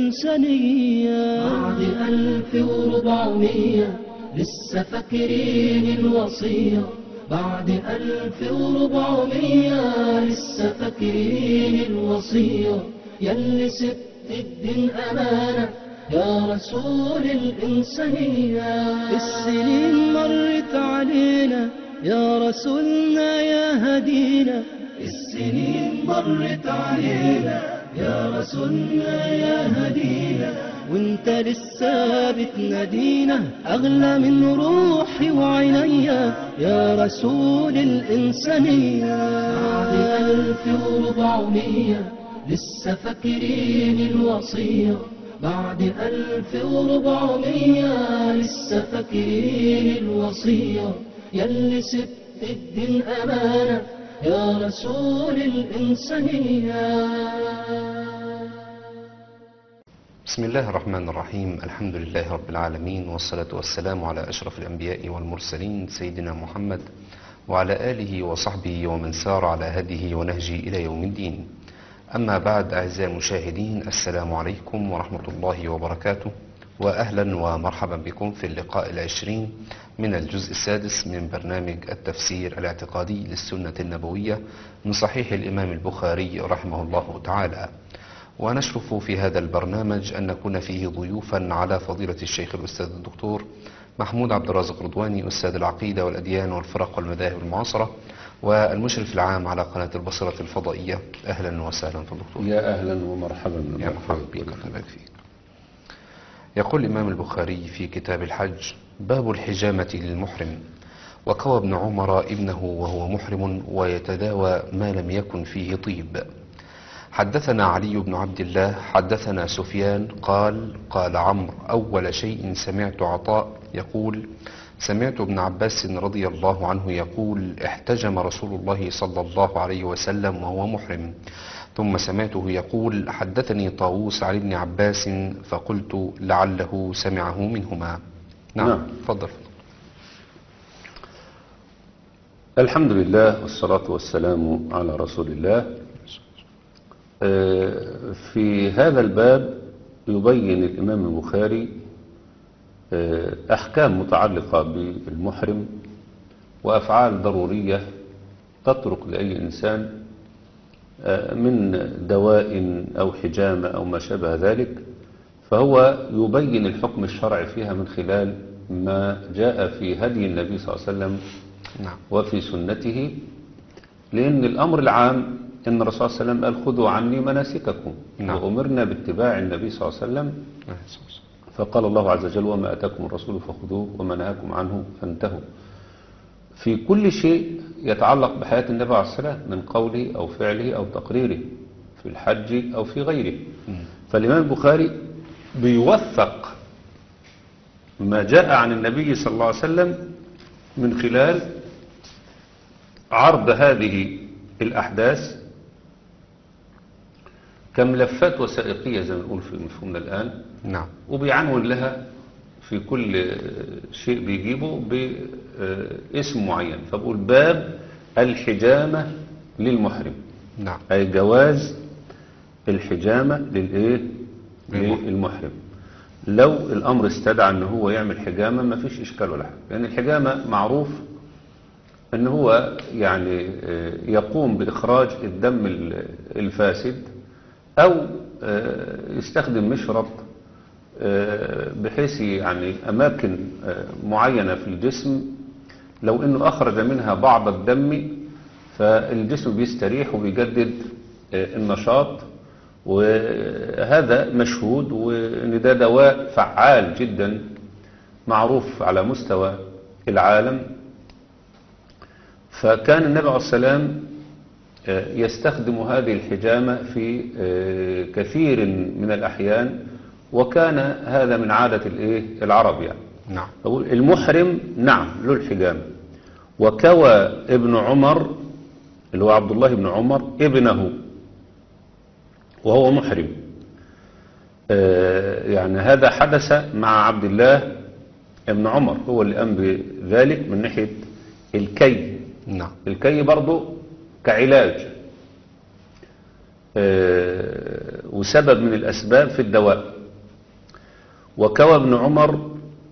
الإنسانية. بعد 1400 لسه فاكرين الوصية، بعد 1400 لسه فاكرين الوصية، يلي سبت الدين أمانة يا رسول الإنسانية. السنين مرت علينا يا رسولنا يا هدينا، السنين مرت علينا يا رسولنا يا هدينا، وانت لسه بتنادينا أغلى من روحي وعينيا يا رسول الإنسانية. بعد 1400 لسه فاكرين الوصية، بعد 1400 لسه فاكرين الوصية، يلي سبت الدين أمانة يا رسول الإنسانية. بسم الله الرحمن الرحيم. الحمد لله رب العالمين، والصلاة والسلام على أشرف الأنبياء والمرسلين سيدنا محمد وعلى آله وصحبه ومن سار على هديه ونهجه إلى يوم الدين. أما بعد، أعزائي المشاهدين، السلام عليكم ورحمة الله وبركاته، وأهلا ومرحبا بكم في اللقاء العشرين من الجزء السادس من برنامج التفسير الاعتقادي للسنة النبوية من صحيح الإمام البخاري رحمه الله تعالى. ونشرف في هذا البرنامج أن نكون فيه ضيوفا على فضيلة الشيخ الأستاذ الدكتور محمود عبد الرازق رضواني، أستاذ العقيدة والأديان والفرق والمذاهب المعاصرة، والمشرف العام على قناة البصرة الفضائية. أهلا وسهلا في الدكتور. يا أهلا ومرحبا يا مرحبا بك. الله يبارك فيك. يقول الإمام البخاري في كتاب الحج: باب الحجامة للمحرم. وكوى ابن عمر ابنه وهو محرم ويتداوى ما لم يكن فيه طيب. حدثنا علي بن عبد الله حدثنا سفيان قال عمرو: أول شيء سمعت عطاء يقول: سمعت ابن عباس رضي الله عنه يقول: احتجم رسول الله صلى الله عليه وسلم وهو محرم. ثم سمعته يقول: حدثني طاووس عن ابن عباس فقلت لعله سمعه منهما. نعم، تفضل. الحمد لله والصلاة والسلام على رسول الله. في هذا الباب يبين الإمام البخاري أحكام متعلقة بالمحرم وأفعال ضرورية تطرق لأي إنسان من دواء أو حجامة أو ما شابه ذلك، فهو يبين الحكم الشرعي فيها من خلال ما جاء في هدي النبي صلى الله عليه وسلم وفي سنته. لأن الأمر العام إن الرسول صلى الله عليه وسلم قال: خذوا عني مناسككم. وأمرنا باتباع النبي صلى الله عليه وسلم، فقال الله عز وجل: وما أتاكم الرسول فخذوه وما نهاكم عنه فانتهوا. في كل شيء يتعلق بحياة النبي عليه الصلاة والسلام من قوله أو فعله أو تقريره، في الحج أو في غيره. فالإمام البخاري بيوثق ما جاء عن النبي صلى الله عليه وسلم من خلال عرض هذه الأحداث كملفات وثائقية زي ما نقول في مفهومنا الآن. نعم. وبيعنون لها في كل شيء بيجيبه باسم معين، فبقول: باب الحجامة للمحرم. نعم. أي جواز الحجامة للمحرم. لو الأمر استدعى أنه هو يعمل حجامة ما فيش إشكال ولا حاجة، لأن الحجامة معروف أنه هو يعني يقوم بإخراج الدم الفاسد، أو يستخدم مشرط بحيث يعني أماكن معينة في الجسم لو أنه أخرج منها بعض الدم فالجسم بيستريح وبيجدد النشاط، وهذا مشهود، وأن ده دواء فعال جدا معروف على مستوى العالم. فكان النبي عليه السلام يستخدم هذه الحجامة في كثير من الأحيان، وكان هذا من عادة العرب يعني. نعم. المحرم نعم له الحجامة. وكوى ابن عمر اللي هو عبد الله بن عمر ابنه وهو محرم، يعني هذا حدث مع عبد الله ابن عمر، هو اللي قام بذلك من ناحية الكي. نعم. الكي برضه كعلاج وسبب من الأسباب في الدواء. وكوى ابن عمر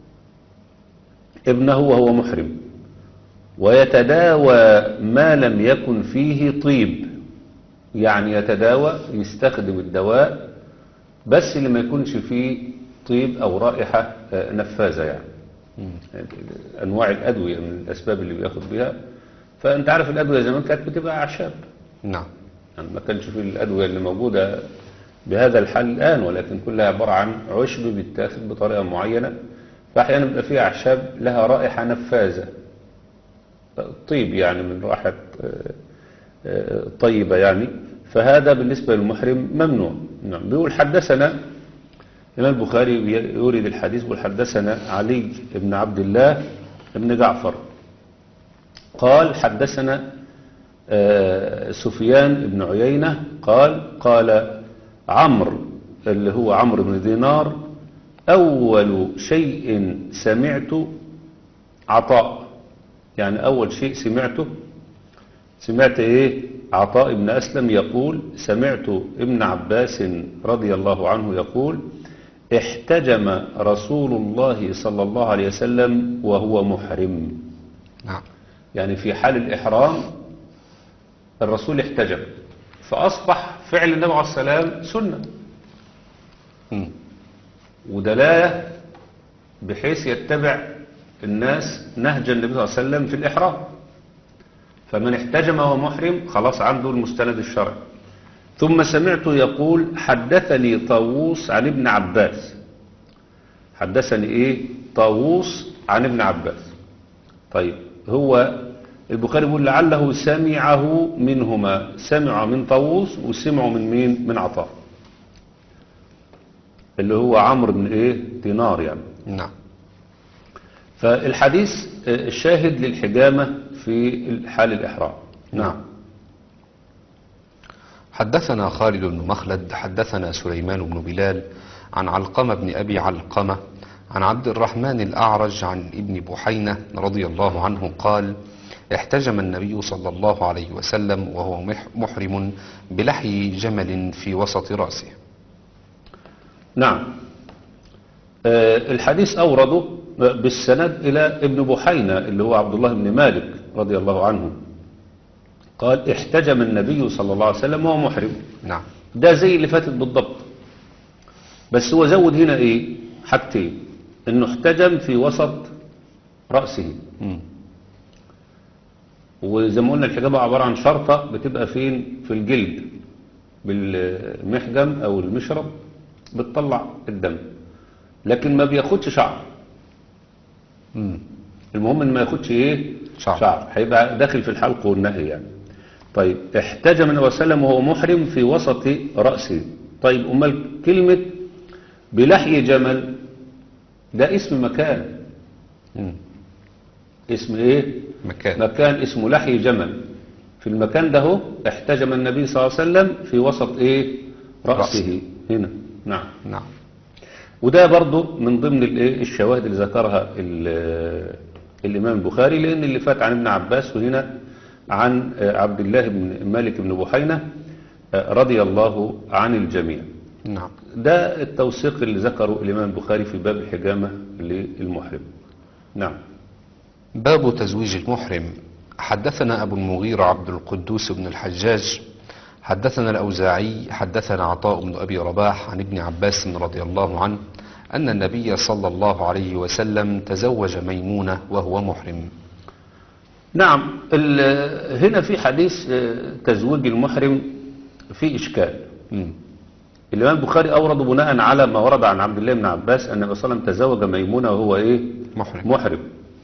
ابنه وهو محرم، ويتداوى ما لم يكن فيه طيب، يعني يتداوى يستخدم الدواء بس اللي ما يكونش فيه طيب أو رائحة نفاذة يعني. أنواع الأدوية من الأسباب اللي بياخد بها، فأنت عارف الأدوية زمان كانت بتبقى أعشاب، نعم. يعني ما كانش فيه الأدوية اللي موجودة بهذا الحال الآن، ولكن كلها عبارة عن عشب بيتاخد بطريقة معينة، فأحيانا بيبقى فيها أعشاب لها رائحة نفاذة، طيب يعني من رائحة طيبة يعني، فهذا بالنسبة للمحرم ممنوع. نعم. بيقول حدثنا الإمام البخاري يورد الحديث، بيقول حدثنا علي بن عبد الله بن جعفر قال حدثنا سفيان بن عيينة قال عمرو اللي هو عمرو بن دينار أول شيء سمعت عطاء، يعني أول شيء سمعت إيه؟ عطاء بن أسلم يقول سمعت ابن عباس رضي الله عنه يقول احتجم رسول الله صلى الله عليه وسلم وهو محرم. نعم. يعني في حال الإحرام الرسول احتجم، فأصبح فعل النبي عليه السلام سنة ودلالة بحيث يتبع الناس نهج النبي صلى الله عليه وسلم في الإحرام، فمن احتجم وهو محرم خلاص عنده المستند الشرعي. ثم سمعته يقول حدثني طاووس عن ابن عباس، حدثني ايه؟ طاووس عن ابن عباس. طيب هو البخاري بيقول لعله سمعه منهما، سمع من طاووس وسمعه من مين؟ من عطاء اللي هو عمرو بن ايه؟ دينار يعني. نعم. فالحديث الشاهد للحجامة في حال الإحرام. نعم. حدثنا خالد بن مخلد حدثنا سليمان بن بلال عن علقمة بن أبي علقمة عن عبد الرحمن الأعرج عن ابن بحينة رضي الله عنه قال احتجم النبي صلى الله عليه وسلم وهو محرم بلحي جمل في وسط رأسه. نعم. الحديث أورده بالسند إلى ابن بحينة اللي هو عبد الله بن مالك رضي الله عنه قال احتجم النبي صلى الله عليه وسلم وهو محرم. نعم. ده زي اللي فاتت بالضبط، بس هو زود هنا ايه؟ حاجتين، انه احتجم في وسط رأسه. وزي ما قلنا الحجامة عبارة عن شرطة بتبقى فين؟ في الجلد بالمحجم او المشرب بتطلع الدم، لكن ما بياخدش شعر. المهم ان ما ياخدش ايه؟ شعر، هيبقى داخل في الحلق والنهي يعني. طيب احتجم النبي صلى الله عليه وسلم وهو محرم في وسط رأسه. طيب امال كلمة بلحي جمل ده اسم مكان. اسم ايه؟ مكان اسمه لحي جمل. في المكان ده هو احتجم النبي صلى الله عليه وسلم في وسط ايه؟ رأسه هنا. نعم. نعم. وده برضو من ضمن الشواهد اللي ذكرها الإمام البخاري، لأن اللي فات عن ابن عباس وهنا عن عبد الله بن مالك بن بحينة رضي الله عن الجميع. نعم. ده التوثيق اللي ذكره الإمام البخاري في باب الحجامة للمحرم. نعم. باب تزويج المحرم. حدثنا أبو المغيرة عبد القدوس بن الحجاج حدثنا الأوزاعي حدثنا عطاء بن أبي رباح عن ابن عباس رضي الله عنه أن النبي صلى الله عليه وسلم تزوج ميمونة وهو محرم. نعم. هنا في حديث تزويج المحرم في إشكال. الإمام البخاري أورد بناء على ما ورد عن عبد الله بن عباس أن النبي صلى الله عليه وسلم تزوج ميمونة وهو إيه؟ محرم.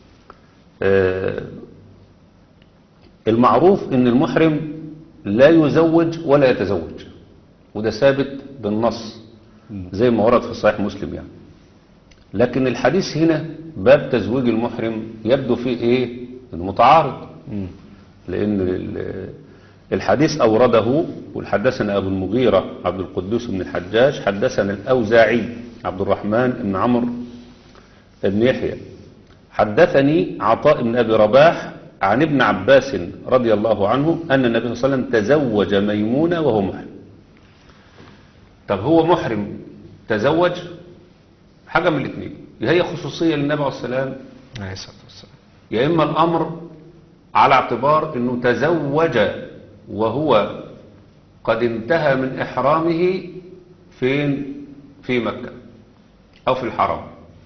المعروف أن المحرم لا يزوج ولا يتزوج، وده ثابت بالنص زي ما ورد في صحيح مسلم يعني. لكن الحديث هنا باب تزويج المحرم يبدو فيه ايه؟ المتعارض، لان الحديث اورده والحدثنا ابو المغيرة عبد القدوس بن الحجاج حدثنا الاوزاعي عبد الرحمن بن عمرو بن يحيى حدثني عطاء بن ابي رباح عن ابن عباس رضي الله عنه أن النبي صلى الله عليه وسلم تزوج ميمونة وهو محرم. طب هو محرم تزوج؟ حاجة من الاثنين، هي خصوصية للنبي عليه السلام، عليه الصلاة والسلام. يا إما الأمر على اعتبار أنه تزوج وهو قد انتهى من إحرامه فين؟ في مكة أو في الحرم.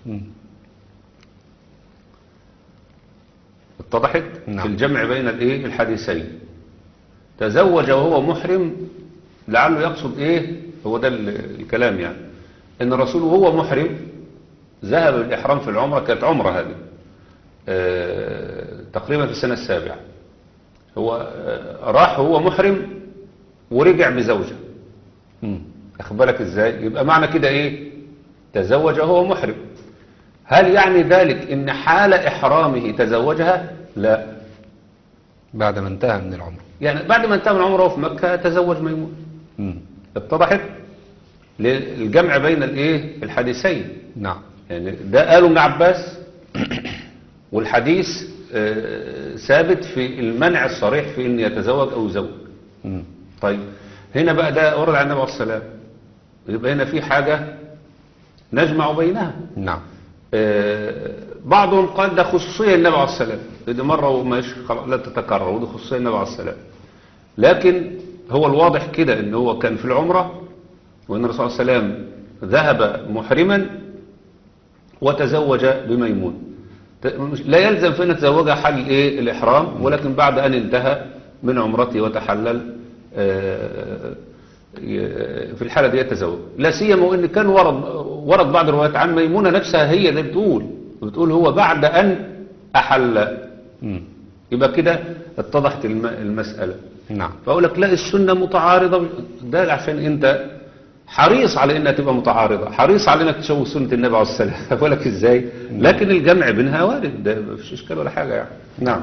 اتضحت؟ نعم. في الجمع بين الحديثين، تزوج وهو محرم، لعله يقصد ايه، هو ده الكلام يعني، ان الرسول وهو محرم ذهب الإحرام في العمرة، كانت عمرة هذه تقريبا في السنة السابعة، هو راح وهو محرم ورجع بزوجة. أخد بالك ازاي؟ يبقى معنى كده ايه؟ تزوج وهو محرم. هل يعني ذلك ان حال إحرامه تزوجها؟ لا، بعد ما انتهى من العمر. يعني بعد ما انتهى من عمره في مكة تزوج ميمون. اتضحت؟ للجمع بين الحديثين. نعم. يعني ده قالوا ابن عباس والحديث ثابت في المنع الصريح في ان يتزوج او يزوج. طيب هنا بقى ده ورد عن النبي عليه الصلاة والسلام، يبقى هنا في حاجة نجمع بينها. نعم. بعضهم قال ده خصوصية النبي عليه الصلاة والسلام، دي مرة ومش لا تتكرر، ودي خصوصية النبي عليه الصلاة والسلام. لكن هو الواضح كده ان هو كان في العمرة، وان الرسول صلى الله عليه وسلم ذهب محرما وتزوج بميمون. لا يلزم فإن تزوجها حل الإحرام، ولكن بعد أن انتهى من عمرته وتحلل في الحالة دي يتزوج. لا سيما وإن كان ورد بعض الروايات عن ميمونة نفسها هي اللي بتقول هو بعد أن أحل. يبقى كده اتضحت المسألة. نعم. فأقول لك لا، السنة متعارضة، ده عشان أنت حريص على انها تبقى متعارضة، حريص على انك تشوه سنة النبي عليه الصلاة والسلام. أقول لك ازاي؟ لكن الجمع بينها وارد، ده مفيش اشكال ولا حاجة يعني. نعم.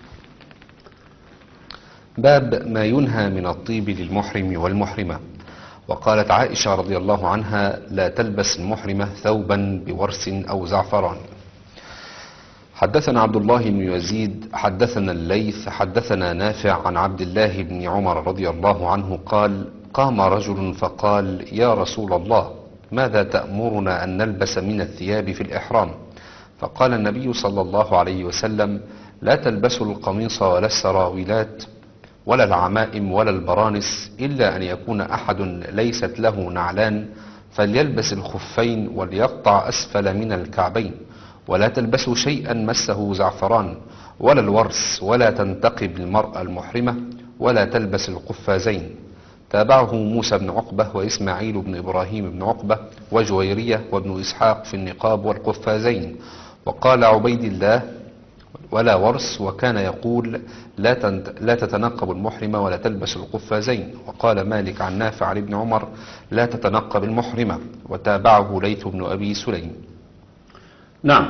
باب ما ينهى من الطيب للمحرم والمحرمة. وقالت عائشة رضي الله عنها: لا تلبس المحرمة ثوبا بورس أو زعفران. حدثنا عبد الله بن يزيد حدثنا الليث حدثنا نافع عن عبد الله بن عمر رضي الله عنه قال: قام رجل فقال: يا رسول الله، ماذا تأمرنا أن نلبس من الثياب في الإحرام؟ فقال النبي صلى الله عليه وسلم: لا تلبسوا القميص ولا السراويلات ولا العمائم ولا البرانس، إلا أن يكون أحد ليست له نعلان فليلبس الخفين وليقطع أسفل من الكعبين، ولا تلبسوا شيئا مسه زعفران ولا الورس، ولا تنتقب المرأة المحرمة، ولا تلبس القفازين. تابعه موسى بن عقبة وإسماعيل بن إبراهيم بن عقبة وجويرية وابن إسحاق في النقاب والقفازين. وقال عبيد الله: ولا ورس، وكان يقول: لا تتنقب المحرمة ولا تلبس القفازين. وقال مالك عن نافع عن ابن عمر: لا تتنقب المحرمة. وتابعه ليث بن أبي سليم. نعم.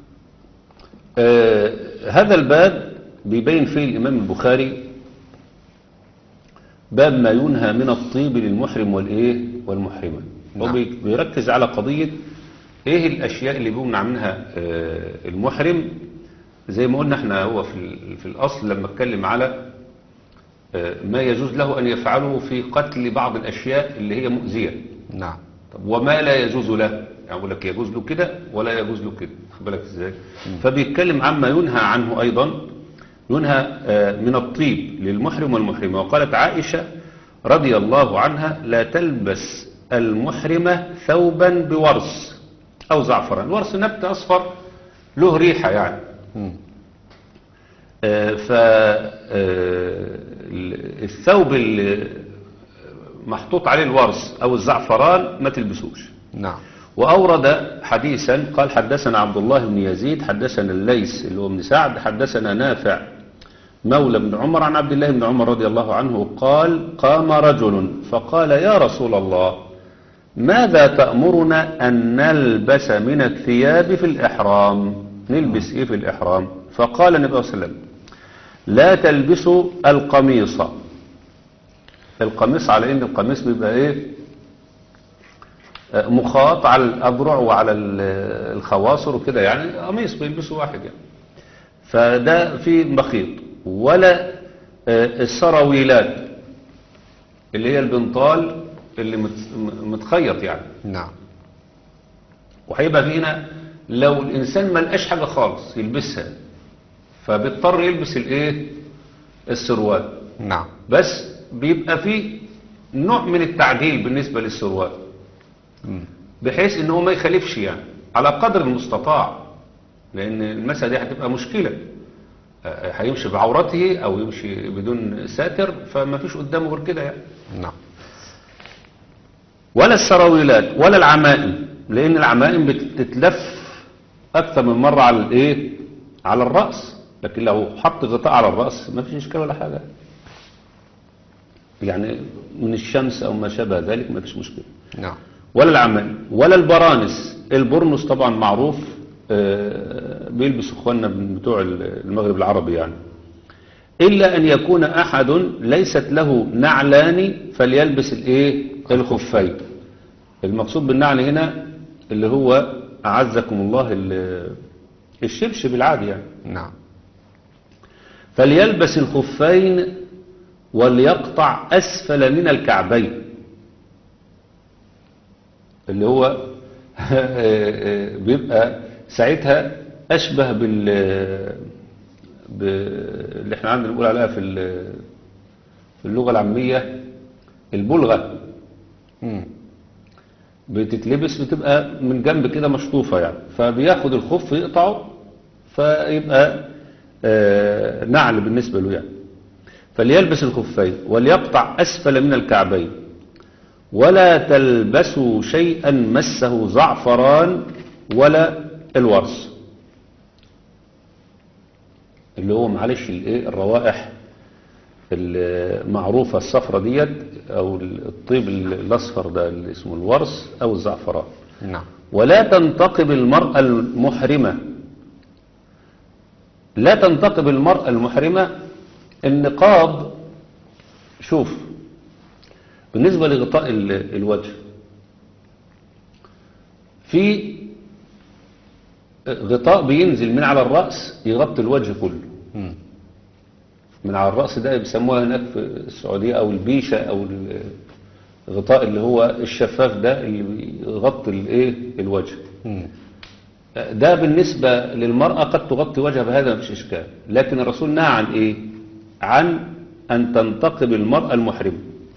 هذا الباب بيبين فيه الإمام البخاري باب ما ينهى من الطيب للمحرم والمحرمة. نعم. هو بيركز على قضية ايه الاشياء اللي بيمنع منها المحرم. زي ما قلنا احنا، هو في الاصل لما اتكلم على ما يجوز له ان يفعله في قتل بعض الاشياء اللي هي مؤذية. نعم. طب وما لا يجوز له، يعني اقول لك يجوز له كده ولا يجوز له كده، خد بالك ازاي. فبيتكلم عما ينهى عنه ايضا، ينهى من الطيب للمحرم والمحرمة. وقالت عائشة رضي الله عنها: لا تلبس المحرمة ثوبا بورس أو زعفران. الورس نبت أصفر له ريحة يعني. فالثوب اللي محطوط عليه الورس أو الزعفران ما تلبسوش. نعم. وأورد حديثا قال: حدثنا عبد الله بن يزيد حدثنا الليث اللي هو بن سعد حدثنا نافع مولى بن عمر عن عبد الله بن عمر رضي الله عنه قال: قام رجل فقال: يا رسول الله، ماذا تأمرنا أن نلبس من الثياب في الإحرام؟ نلبس إيه في الإحرام؟ فقال النبي صلى الله عليه وسلم: لا تلبسوا القميص. القميص على إن القميص بيبقى إيه؟ مخاط على الأذرع وعلى الخواصر وكده، يعني قميص بيلبسه واحد يعني. فده في مخيط. ولا السراويلات اللي هي البنطال اللي متخيط يعني. نعم. وهيبقى في هنا لو الإنسان ما لقاش حاجة خالص يلبسها فبيضطر يلبس الايه السروال. نعم. بس بيبقى فيه نوع من التعديل بالنسبة للسروال بحيث ان هو ما يخالفش يعني على قدر المستطاع، لان المسألة دي هتبقى مشكلة، هيمشي بعورته او يمشي بدون ساتر فما فيش قدامه غير كده يعني. نعم. ولا السراويلات ولا العمائم، لان العمائم بتتلف اكثر من مرة على الايه على الرأس، لكن لو حط غطاء على الرأس ما فيش اشكال ولا حاجة يعني من الشمس او ما شابه ذلك ما فيش مشكلة. نعم. ولا العمائم ولا البرانس. البرنس طبعا معروف بيلبس اخواننا بتوع المغرب العربي يعني، إلا أن يكون أحد ليست له نعلان فليلبس الايه الخفين. المقصود بالنعل هنا اللي هو أعزكم الله الشبشب العادي يعني. نعم. فليلبس الخفين وليقطع أسفل من الكعبين، اللي هو بيبقى ساعتها أشبه اللي احنا عندنا نقول عليها في اللغة العامية البلغة. بتتلبس بتبقى من جنب كده مشطوفة يعني، فبياخد الخف يقطعه فيبقى نعل بالنسبة له يعني. فليلبس الخفين وليقطع أسفل من الكعبين ولا تلبسوا شيئا مسه زعفران ولا الورس، اللي هو معلش الروائح المعروفة الصفرة ديت او الطيب الاصفر ده اللي اسمه الورس او الزعفران. نعم. ولا تنتقب المرأة المحرمة. لا تنتقب المرأة المحرمة. النقاب شوف بالنسبة لغطاء الوجه في غطاء بينزل من على الرأس يغطي الوجه كله. من على الرأس ده بيسموها هناك في السعودية او البيشة او الغطاء اللي هو الشفاف ده اللي بيغطي الايه الوجه. ده بالنسبة للمرأة قد تغطي وجهها بهذا مفيش اشكال، لكن الرسول نهى عن ايه؟ عن ان تنتقب المرأة المحرمة.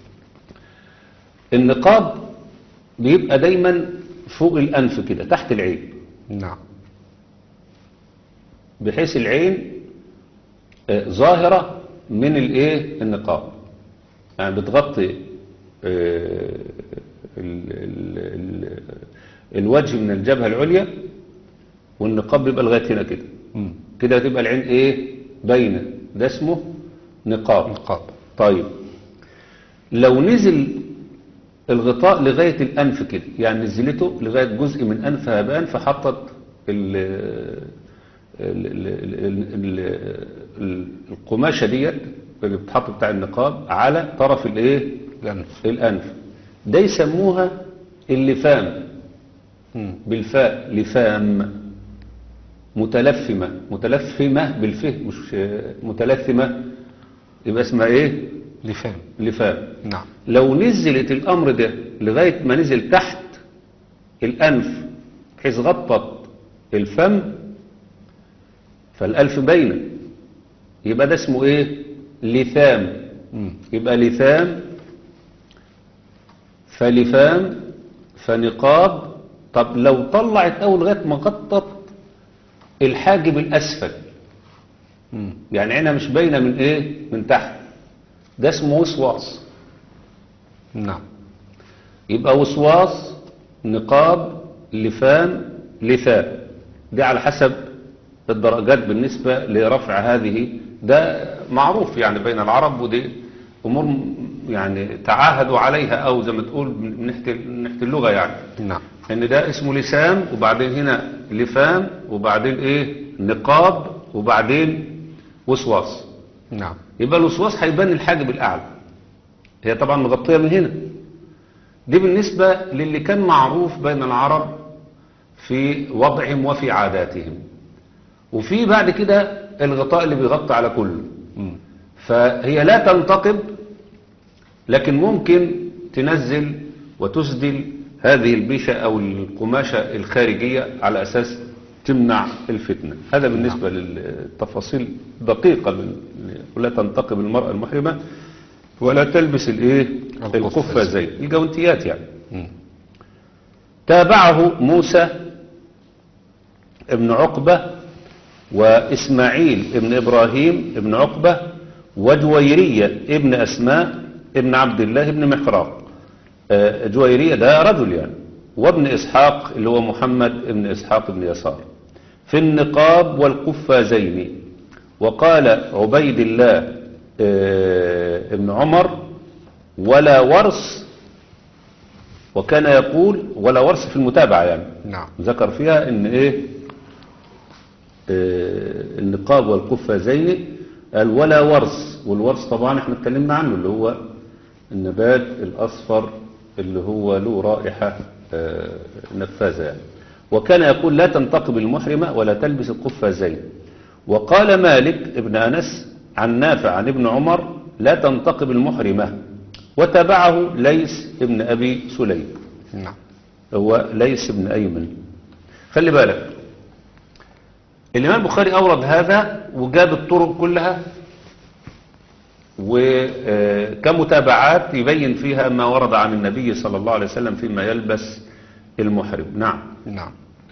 النقاب بيبقى دايما فوق الانف كده تحت العين. نعم. بحيث العين ظاهرة من الايه النقاب، يعني بتغطي الوجه من الجبهة العليا، والنقاب بيبقى لغاية هنا كده. كده تبقى العين ايه باينة، ده اسمه نقاب. نقاب. طيب لو نزل الغطاء لغاية الأنف كده، يعني نزلته لغاية جزء من أنفها بان فحطت القماشة ديت اللي بتحط بتاع النقاب على طرف الايه الأنف، ده يسموها اللفام. بالفاء لفام. متلفمة بالفه مش متلثمة، يبقى اسمها ايه لفام. نعم. لو نزلت الأمر ده لغاية ما نزل تحت الأنف بحيث غطت الفم فالألف باينة، يبقى ده اسمه ايه لثام. يبقى لثام فلفام فنقاب. طب لو طلعت أول لغاية ما غطت الحاجب الأسفل، يعني عينها مش باينة من ايه من تحت، ده اسمه وسواس. نعم. يبقى وسواس نقاب لفام لثام، دي على حسب الدرجات بالنسبة لرفع هذه. ده معروف يعني بين العرب، ودي أمور يعني تعاهدوا عليها أو زي ما تقول من ناحية اللغة يعني. نعم. إن ده اسمه لسام وبعدين هنا لفام وبعدين إيه نقاب وبعدين وسواس. نعم. يبقى الوسواس هيبان الحاجب الأعلى، هي طبعا مغطية من هنا. دي بالنسبة للي كان معروف بين العرب في وضعهم وفي عاداتهم. وفي بعد كده الغطاء اللي بيغطي على كله. فهي لا تنتقب، لكن ممكن تنزل وتسدل هذه البيشة أو القماشة الخارجية على أساس تمنع الفتنة. هذا بالنسبة للتفاصيل دقيقة ولا تنتقب المرأة المحرمة ولا تلبس القفازين الجوانتيات يعني. تابعه موسى ابن عقبة وإسماعيل ابن إبراهيم ابن عقبة وجويرية ابن أسماء ابن عبد الله ابن محراق. جويرية ده رجل يعني، وابن إسحاق اللي هو محمد ابن إسحاق ابن يسار في النقاب والقفازين. وقال عبيد الله ابن عمر ولا ورث، وكان يقول ولا ورث في المتابعة يعني. نعم. ذكر فيها ان النقاب والقفازين قال ولا ورث، والورث طبعا احنا اتكلمنا عنه اللي هو النبات الأصفر اللي هو له رائحة نفاذة يعني. وكان يقول لا تنتقب المحرمة ولا تلبس القفازين. وقال مالك ابن أنس عن نافع عن ابن عمر لا تنتقب المحرمة. وتبعه ليس ابن أبي سليم. نعم. هو ليس ابن أيمن. خلي بالك الإمام البخاري أورد هذا وجاب الطرق كلها وكمتابعات يبين فيها ما ورد عن النبي صلى الله عليه وسلم فيما يلبس المحرم. نعم. نعم.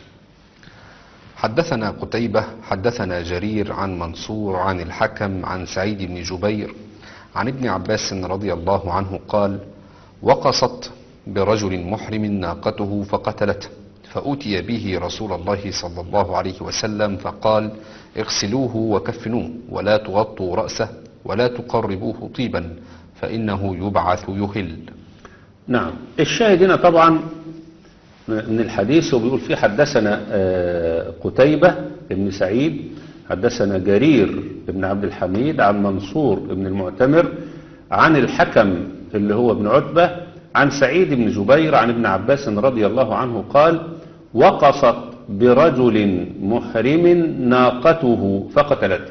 حدثنا قتيبة حدثنا جرير عن منصور عن الحكم عن سعيد بن جبير عن ابن عباس رضي الله عنه قال وقصت برجل محرم ناقته فقتلته فأتي به رسول الله صلى الله عليه وسلم فقال اغسلوه وكفنوه ولا تغطوا رأسه ولا تقربوه طيبا فإنه يبعث يهل. نعم. الشاهد هنا طبعا من الحديث وبيقول فيه حدثنا قتيبة بن سعيد حدثنا جرير بن عبد الحميد عن منصور بن المعتمر عن الحكم اللي هو ابن عتبة عن سعيد بن جبير عن ابن عباس رضي الله عنه قال وقصت برجل محرم ناقته فقتلته.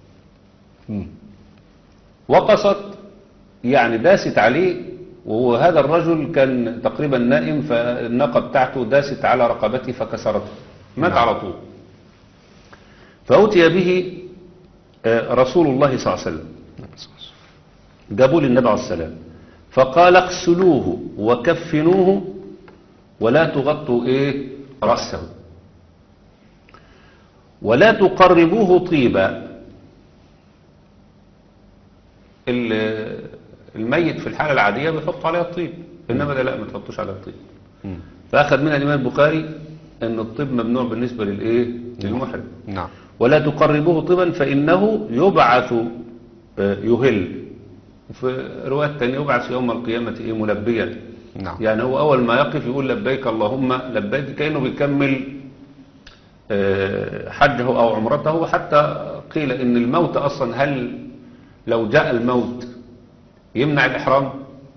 وقصت يعني داست عليه، وهذا الرجل كان تقريبا نائم فالناقة بتاعته داست على رقبته فكسرته مات على طول. فأتي به رسول الله صلى الله عليه وسلم جابوا للنبي عليه السلام فقال اغسلوه وكفنوه ولا تغطوا رأسه ولا تقربوه طيبا. الميت في الحالة العادية بيحطوا عليها الطيب، إنما ده لا ما تحطوش عليها الطيب. فأخذ منها الإمام البخاري أن الطيب ممنوع بالنسبة للمحرم. نعم. ولا تقربوه طيبا فإنه يبعث يهل. وفي رواية تانية يبعث يوم القيامة ملبيا. نعم. يعني هو أول ما يقف يقول لبيك اللهم لبيك كأنه بيكمل حجه أو عمرته. وحتى قيل إن الموت أصلا هل لو جاء الموت يمنع الإحرام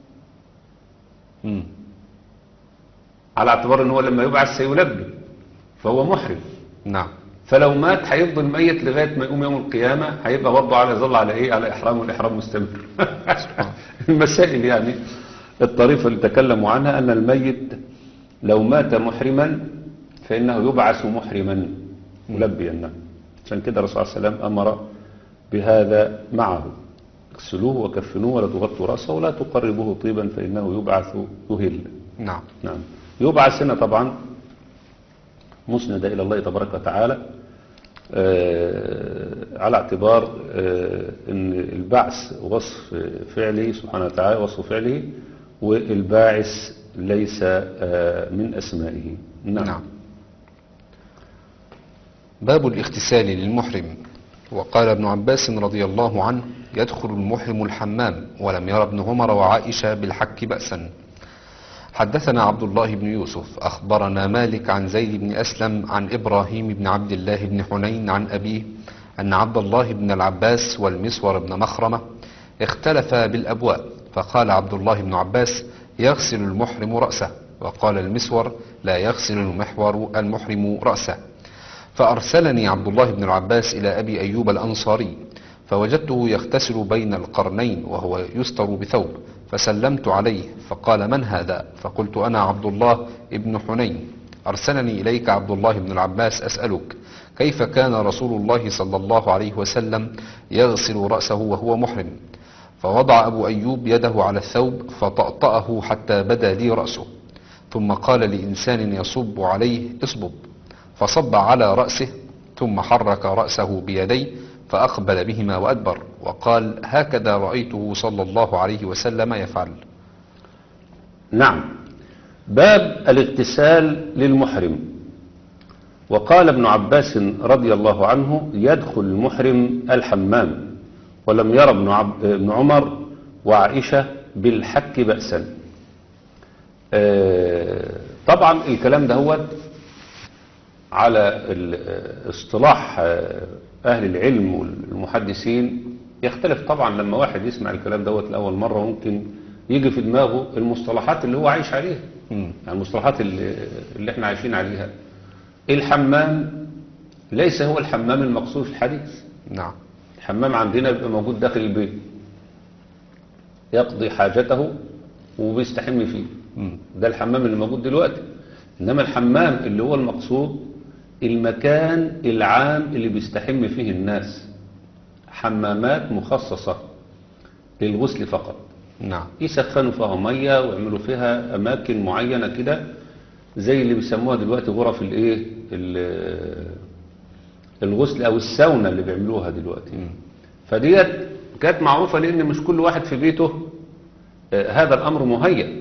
على اعتبار ان هو لما يبعث سيلبي فهو محرم. نعم. فلو مات هيفضل ميت لغاية ما يقوم يوم القيامة هيبقى برضه على ظل على على إحرام، والإحرام مستمر. المسائل يعني الطريفة اللي تكلموا عنها أن الميت لو مات محرما فإنه يبعث محرما ملبيا. عشان كده الرسول صلى الله عليه وسلم أمر بهذا معه اغسلوه وكفنوه ولا تغطوا رأسه ولا تقربوه طيبا فإنه يبعث يهل. نعم. نعم. يبعث هنا طبعا مسند إلى الله تبارك وتعالى على اعتبار أن البعث وصف فعله سبحانه وتعالى وصف فعله، والباعث ليس من أسمائه. نعم. باب الاغتسال للمحرم. وقال ابن عباس رضي الله عنه يدخل المحرم الحمام ولم ير ابن عمر وعائشة بالحك بأسا. حدثنا عبد الله بن يوسف أخبرنا مالك عن زيد بن أسلم عن إبراهيم بن عبد الله بن حنين عن أبيه أن عبد الله بن العباس والمسور بن مخرمة اختلفا بالأبواء، فقال عبد الله بن عباس يغسل المحرم رأسه، وقال المسور لا يغسل المحرم رأسه. فأرسلني عبد الله بن العباس إلى أبي أيوب الأنصاري فوجدته يغتسل بين القرنين وهو يستر بثوب، فسلمت عليه فقال: من هذا؟ فقلت: أنا عبد الله ابن حنين، أرسلني إليك عبد الله بن العباس أسألك كيف كان رسول الله صلى الله عليه وسلم يغسل رأسه وهو محرم؟ فوضع أبو أيوب يده على الثوب فطأطأه حتى بدا لي رأسه، ثم قال لإنسان يصب عليه: اصبب، فصب على رأسه، ثم حرك رأسه بيديه فأقبل بهما وأدبر، وقال: هكذا رأيته صلى الله عليه وسلم يفعل. نعم. باب الاغتسال للمحرم. وقال ابن عباس رضي الله عنه: يدخل المحرم الحمام، ولم ير ابن عمر وعائشة بالحك بأسا. طبعا الكلام ده هو على اصطلاح أهل العلم والمحدثين يختلف طبعا. لما واحد يسمع الكلام دوت لأول مرة ممكن يجي في دماغه المصطلحات اللي هو عايش عليها، يعني المصطلحات اللي احنا عايشين عليها. الحمام ليس هو الحمام المقصود في الحديث. نعم. الحمام عندنا بيبقى موجود داخل البيت، يقضي حاجته وبيستحم فيه، ده الحمام اللي موجود دلوقتي. إنما الحمام اللي هو المقصود المكان العام اللي بيستحم فيه الناس، حمامات مخصصة للغسل فقط. نعم. يسخنوا فيها مية ويعملوا فيها أماكن معينة كده، زي اللي بيسموها دلوقتي غرف الغسل أو الساونا اللي بيعملوها دلوقتي. فديت كانت معروفة لأن مش كل واحد في بيته هذا الأمر مهيأ.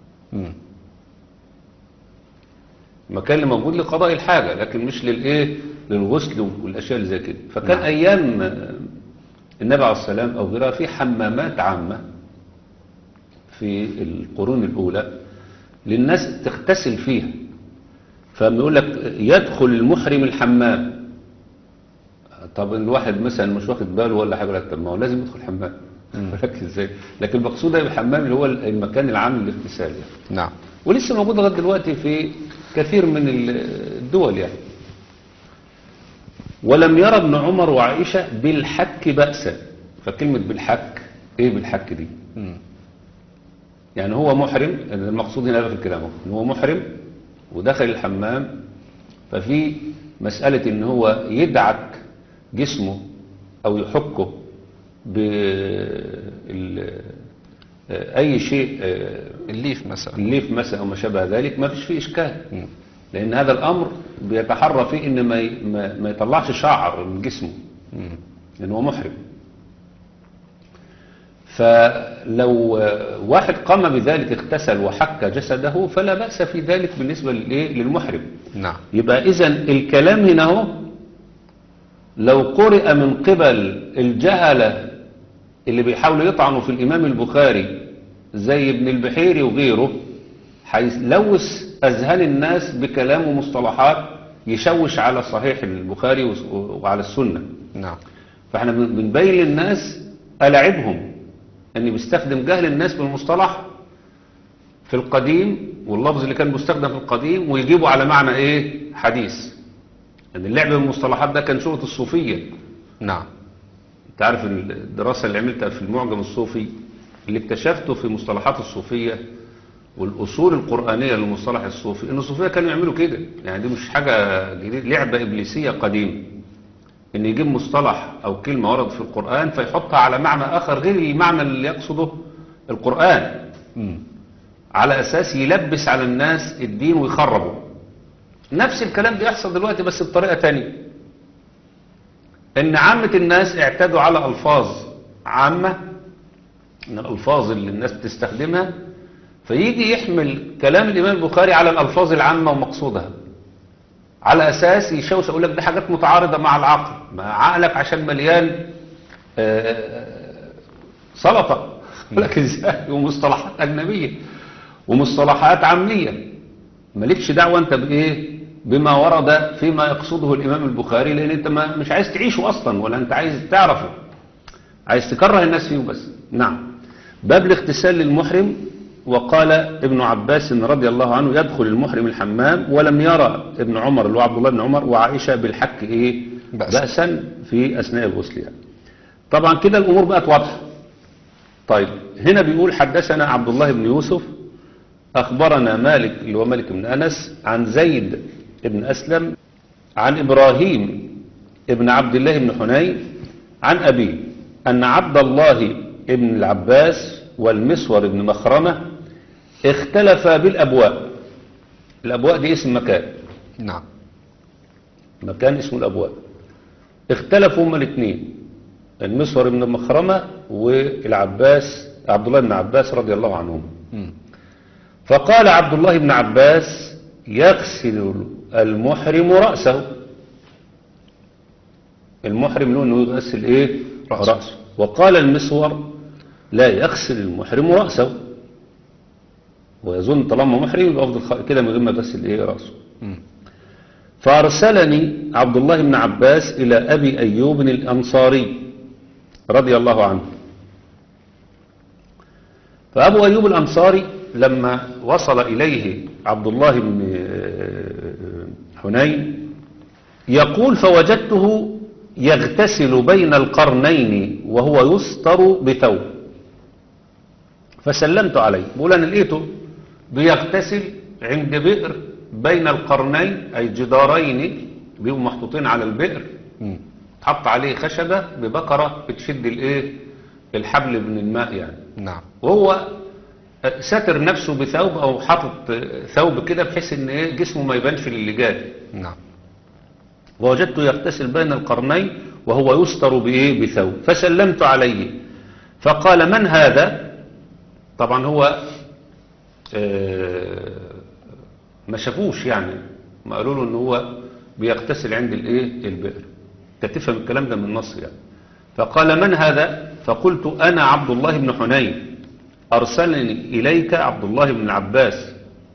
المكان اللي موجود لقضاء الحاجة، لكن مش للغسل والأشياء اللي زي كده. فكان نعم. أيام النبي عليه السلام أو غيرها في حمامات عامة في القرون الأولى للناس تغتسل فيها. فبيقول لك يدخل المحرم الحمام. طب الواحد مثلا مش واخد باله ولا حاجة، لك طب ما هو لازم يدخل حمام. لكن ازاي؟ لكن المقصود بالحمام اللي هو المكان العام للاغتسال يعني. نعم. ولسه موجود لغايه دلوقتي في كثير من الدول يعني. ولم يرى ابن عمر وعائشة بالحك بأسا. فكلمة بالحك، ايه بالحك دي؟ يعني هو محرم، المقصود هنا في الكلام ان هو محرم ودخل الحمام، ففي مسألة ان هو يدعك جسمه او يحكه اي شيء، الليف مثلا او ما شابه ذلك، ما فيش فيه اشكال. لان هذا الامر بيتحرى فيه ان ما يطلعش شعر من جسمه، لان هو محرم. فلو واحد قام بذلك اغتسل وحك جسده فلا بأس في ذلك بالنسبة للمحرم. نعم. يبقى إذن الكلام هنا هو لو قرئ من قبل الجهلة اللي بيحاولوا يطعنوا في الإمام البخاري زي ابن البحيري وغيره، هيلوث أذهان الناس بكلام ومصطلحات يشوش على صحيح البخاري وعلى السنة. نعم. فاحنا بنبين للناس ألعبهم أن بيستخدم جهل الناس بالمصطلح في القديم واللفظ اللي كان بيستخدم في القديم ويجيبوا على معنى حديث. أن اللعب بالمصطلحات ده كان شغلة الصوفية. نعم. انت عارف الدراسة اللي عملتها في المعجم الصوفي اللي اكتشفته في مصطلحات الصوفية والأصول القرآنية للمصطلح الصوفي، إن الصوفية كانوا يعملوا كده. يعني دي مش حاجة جديدة، لعبة إبليسية قديمة، إن يجيب مصطلح أو كلمة ورد في القرآن فيحطها على معنى آخر غير المعنى اللي يقصده القرآن، على أساس يلبس على الناس الدين ويخربه. نفس الكلام بيحصل دلوقتي بس بطريقة تانية، إن عامة الناس اعتادوا على ألفاظ عامة من الألفاظ اللي الناس بتستخدمها، فيجي يحمل كلام الإمام البخاري على الألفاظ العامة ومقصودها على أساس يشوش. أقول لك دي حاجات متعارضة مع العقل، مع عقلك عشان مليان سلطة لك إزاي، ومصطلحات أجنبية ومصطلحات عامية، مالكش دعوة أنت بما ورد فيما يقصده الإمام البخاري، لأن أنت مش عايز تعيشه أصلا، ولا أنت عايز تعرفه، عايز تكره الناس فيه بس. نعم. باب الاغتسال للمحرم. وقال ابن عباس رضي الله عنه يدخل المحرم الحمام ولم يرى ابن عمر اللي هو عبد الله بن عمر وعائشة بالحك بأسا في أثناء الغسل يعني. طبعا كده الأمور بقت واضحة. طيب هنا بيقول حدثنا عبد الله بن يوسف أخبرنا مالك اللي هو مالك بن أنس عن زيد بن أسلم عن إبراهيم ابن عبد الله بن حنين عن أبيه أن عبد الله بن العباس والمسور بن مخرمة اختلفا بالأبواء. الأبواء دي اسم مكان. نعم. مكان اسمه الأبواء. اختلفوا هما الاثنين، المسور بن مخرمة والعباس عبد الله بن عباس رضي الله عنهم. فقال عبد الله بن عباس يغسل المحرم رأسه. المحرم له انه يغسل ايه؟ رأسه. وقال المسور لا يغسل المحرم رأسه، ويظن طالما محرم يبقى افضل كده من غير ما يغسل ايه؟ رأسه. فارسلني عبد الله بن عباس الى ابي ايوب الانصاري رضي الله عنه. فابو ايوب الانصاري لما وصل اليه عبد الله بن حنين يقول فوجدته يغتسل بين القرنين وهو يستر بثوب، فسلمت عليه. بقول انا لقيته بيغتسل عند بئر بين القرنين، اي جدارين بيبقوا محطوطين على البئر، تحط عليه خشبة ببقرة بتشد الايه؟ الحبل من الماء يعني. نعم. وهو ساتر نفسه بثوب او حاطط ثوب كده بحيث ان ايه؟ جسمه ما يبانش للي جاي. نعم. ووجدته يغتسل بين القرنين وهو يستر بايه؟ بثوب، فسلمت عليه فقال من هذا؟ طبعا هو ما شافوش يعني، ما قالوا له ان هو بيغتسل عند الايه؟ البئر. تفهم الكلام ده من النص يعني. فقال من هذا؟ فقلت انا عبد الله بن حنين، ارسلني اليك عبد الله بن العباس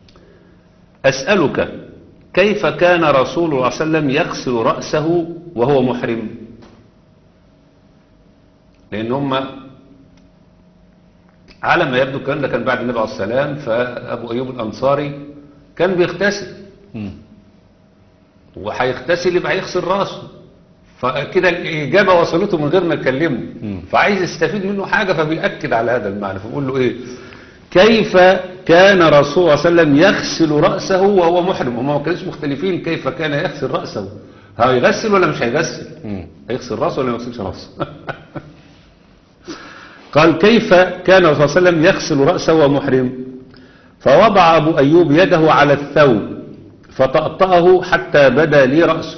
اسالك كيف كان رسول الله صلى الله عليه وسلم يغسل رأسه وهو محرم؟ لأن هم على ما يبدو الكلام ده كان بعد النبي عليه السلام، فأبو أيوب الأنصاري كان بيغتسل وهيغتسل يبقى هيغسل رأسه، فكده الإجابة وصلته من غير ما يكلمه، فعايز يستفيد منه حاجة فبيأكد على هذا المعنى، فبقول له إيه؟ كيف كان رسول الله صلى الله عليه وسلم يغسل رأسه وهو محرم؟ هم ما كانوش مختلفين كيف كان يغسل رأسه، هيغسل ولا مش هيغسل؟ هيغسل رأسه ولا ما يغسلش رأسه؟ قال كيف كان الرسول صلى الله عليه وسلم يغسل رأسه وهو محرم؟ فوضع أبو أيوب يده على الثوب فطأطأه حتى بدا لي رأسه.